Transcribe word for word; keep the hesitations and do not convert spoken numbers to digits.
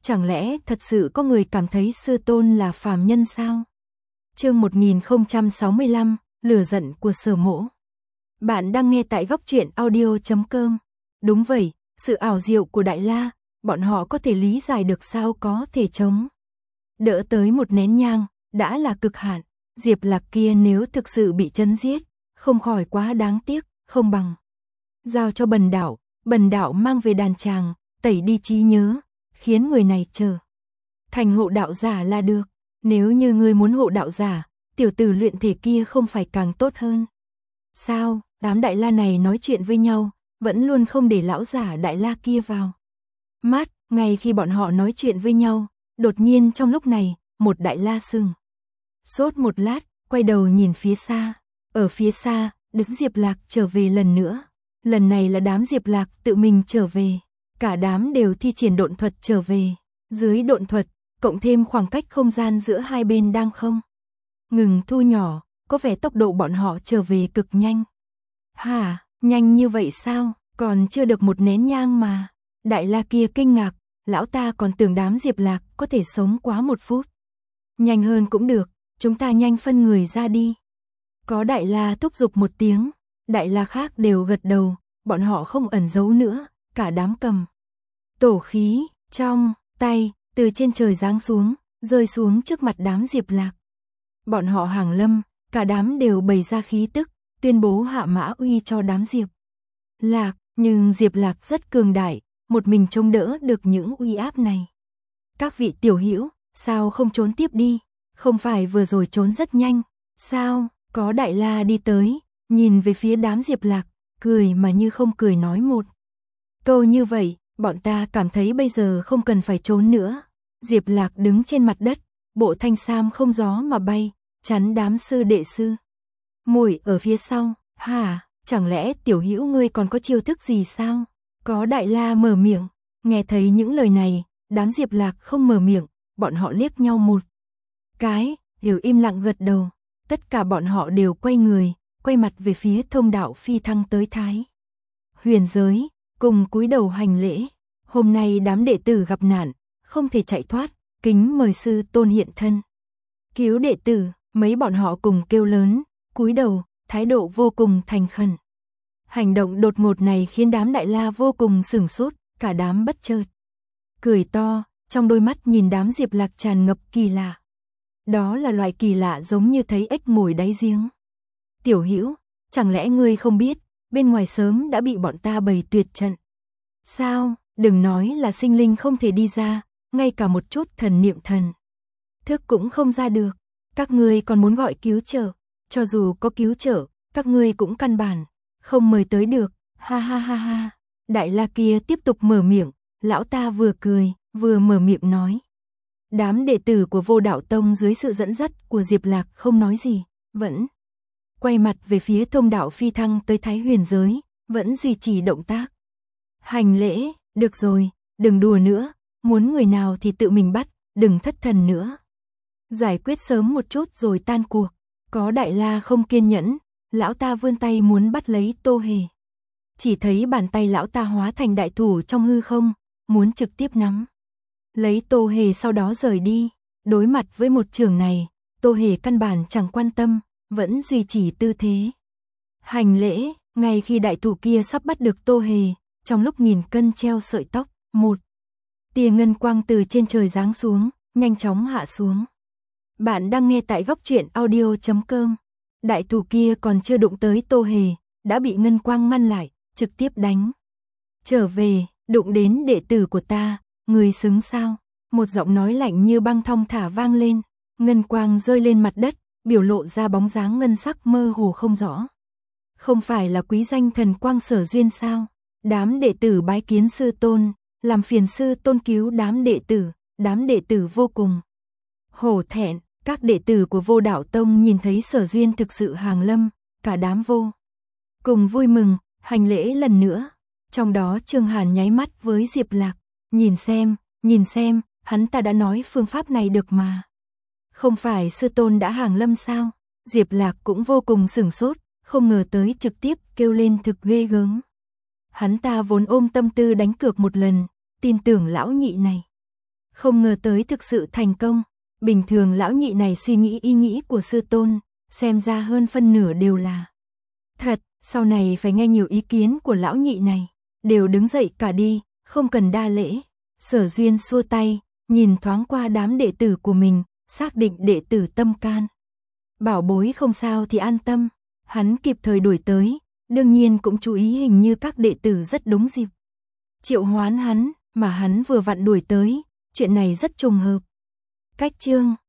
Chẳng lẽ thật sự có người cảm thấy sư tôn là phàm nhân sao? Chương một nghìn không trăm sáu mươi lăm, lửa giận của Sở Mỗ. Bạn đang nghe tại góc truyện audio chấm com. Đúng vậy, sự ảo diệu của Đại La, bọn họ có thể lý giải được sao có thể chống đỡ tới một nén nhang, đã là cực hạn. Diệp Lạc kia nếu thực sự bị chấn giết, không khỏi quá đáng tiếc, không bằng giao cho Bần Đạo, Bần Đạo mang về đàn tràng, tẩy đi trí nhớ, khiến người này trở thành hộ đạo giả là được. Nếu như ngươi muốn hộ đạo giả, tiểu tử luyện thể kia không phải càng tốt hơn? Sao? Đám Đại La này nói chuyện với nhau, vẫn luôn không để lão giả Đại La kia vào mắt. Ngay khi bọn họ nói chuyện với nhau, đột nhiên trong lúc này, một Đại La sừng sốt một lát, quay đầu nhìn phía xa. Ở phía xa, đứng Diệp Lạc trở về lần nữa. Lần này là đám Diệp Lạc tự mình trở về. Cả đám đều thi triển độn thuật trở về. Dưới độn thuật, cộng thêm khoảng cách không gian giữa hai bên đang không ngừng thu nhỏ, có vẻ tốc độ bọn họ trở về cực nhanh. Hả, nhanh như vậy sao? Còn chưa được một nén nhang mà. Đại La kia kinh ngạc, lão ta còn tưởng đám Diệp Lạc có thể sống quá một phút. Nhanh hơn cũng được, chúng ta nhanh phân người ra đi. Có Đại La thúc giục một tiếng, Đại La khác đều gật đầu, bọn họ không ẩn giấu nữa, cả đám cầm tổ khí trong tay, từ trên trời giáng xuống, rơi xuống trước mặt đám Diệp Lạc. Bọn họ hàng lâm, cả đám đều bày ra khí tức, tuyên bố hạ mã uy cho đám Diệp Lạc, nhưng Diệp Lạc rất cường đại, một mình chống đỡ được những uy áp này. Các vị tiểu hữu, sao không trốn tiếp đi? Không phải vừa rồi trốn rất nhanh, sao? Có Đại La đi tới, nhìn về phía đám Diệp Lạc, cười mà như không cười nói một câu như vậy, bọn ta cảm thấy bây giờ không cần phải trốn nữa. Diệp Lạc đứng trên mặt đất, bộ thanh sam không gió mà bay, chắn đám sư đệ sư muội ở phía sau. Hả, chẳng lẽ tiểu hữu ngươi còn có chiêu thức gì sao? Có Đại La mở miệng, nghe thấy những lời này, đám Diệp Lạc không mở miệng, bọn họ liếc nhau một cái, đều im lặng gật đầu. Tất cả bọn họ đều quay người, quay mặt về phía thông đạo phi thăng tới Thái Huyền giới, cùng cúi đầu hành lễ. Hôm nay đám đệ tử gặp nạn, không thể chạy thoát, kính mời sư tôn hiện thân cứu đệ tử. Mấy bọn họ cùng kêu lớn, cúi đầu, thái độ vô cùng thành khẩn. Hành động đột ngột này khiến đám Đại La vô cùng sửng sốt, cả đám bất chợt cười to, trong đôi mắt nhìn đám Diệp Lạc tràn ngập kỳ lạ. Đó là loại kỳ lạ giống như thấy ếch ngồi đáy giếng. Tiểu hữu, chẳng lẽ ngươi không biết, bên ngoài sớm đã bị bọn ta bày tuyệt trận. Sao, đừng nói là sinh linh không thể đi ra, ngay cả một chút thần niệm thần thức cũng không ra được. Các ngươi còn muốn gọi cứu trợ, cho dù có cứu trợ, các ngươi cũng căn bản không mời tới được. Ha ha ha ha. Đại La kia tiếp tục mở miệng, lão ta vừa cười, vừa mở miệng nói. Đám đệ tử của Vô Đạo Tông dưới sự dẫn dắt của Diệp Lạc không nói gì, vẫn quay mặt về phía thông đạo phi thăng tới Thái Huyền giới, vẫn duy trì động tác hành lễ. Được rồi, đừng đùa nữa, muốn người nào thì tự mình bắt, đừng thất thần nữa. Giải quyết sớm một chút rồi tan cuộc. Có Đại La không kiên nhẫn, lão ta vươn tay muốn bắt lấy Tô Hề. Chỉ thấy bàn tay lão ta hóa thành đại thủ trong hư không, muốn trực tiếp nắm lấy Tô Hề sau đó rời đi. Đối mặt với một trường này, Tô Hề căn bản chẳng quan tâm, vẫn duy trì tư thế hành lễ. Ngay khi đại thủ kia sắp bắt được Tô Hề, trong lúc nghìn cân treo sợi tóc, một tia ngân quang từ trên trời giáng xuống, nhanh chóng hạ xuống. Bạn đang nghe tại góc truyện audio chấm com. Đại thủ kia còn chưa đụng tới Tô Hề, đã bị ngân quang ngăn lại, trực tiếp đánh trở về. Đụng đến đệ tử của ta, người xứng sao? Một giọng nói lạnh như băng thong thả vang lên. Ngân quang rơi lên mặt đất, biểu lộ ra bóng dáng ngân sắc mơ hồ không rõ. Không phải là quý danh thần quang Sở Duyên sao? Đám đệ tử bái kiến sư tôn, làm phiền sư tôn cứu đám đệ tử. Đám đệ tử vô cùng hổ thẹn. Các đệ tử của Vô Đạo Tông nhìn thấy Sở Duyên thực sự hàng lâm, cả đám vô cùng vui mừng, hành lễ lần nữa. Trong đó Trương Hàn nháy mắt với Diệp Lạc, nhìn xem, nhìn xem, hắn ta đã nói phương pháp này được mà. Không phải sư tôn đã hàng lâm sao? Diệp Lạc cũng vô cùng sửng sốt, không ngờ tới trực tiếp kêu lên thực ghê gớm. Hắn ta vốn ôm tâm tư đánh cược một lần, tin tưởng lão nhị này Không ngờ tới thực sự thành công. Bình thường lão nhị này suy nghĩ ý nghĩ của sư tôn, xem ra hơn phân nửa đều là thật, sau này phải nghe nhiều ý kiến của lão nhị này. Đều đứng dậy cả đi, không cần đa lễ. Sở Duyên xua tay, nhìn thoáng qua đám đệ tử của mình, xác định đệ tử tâm can. Bảo bối không sao thì an tâm, hắn kịp thời đuổi tới, đương nhiên cũng chú ý hình như các đệ tử rất đúng dịp. Triệu hoán hắn, mà hắn vừa vặn đuổi tới, chuyện này rất trùng hợp. Cách chương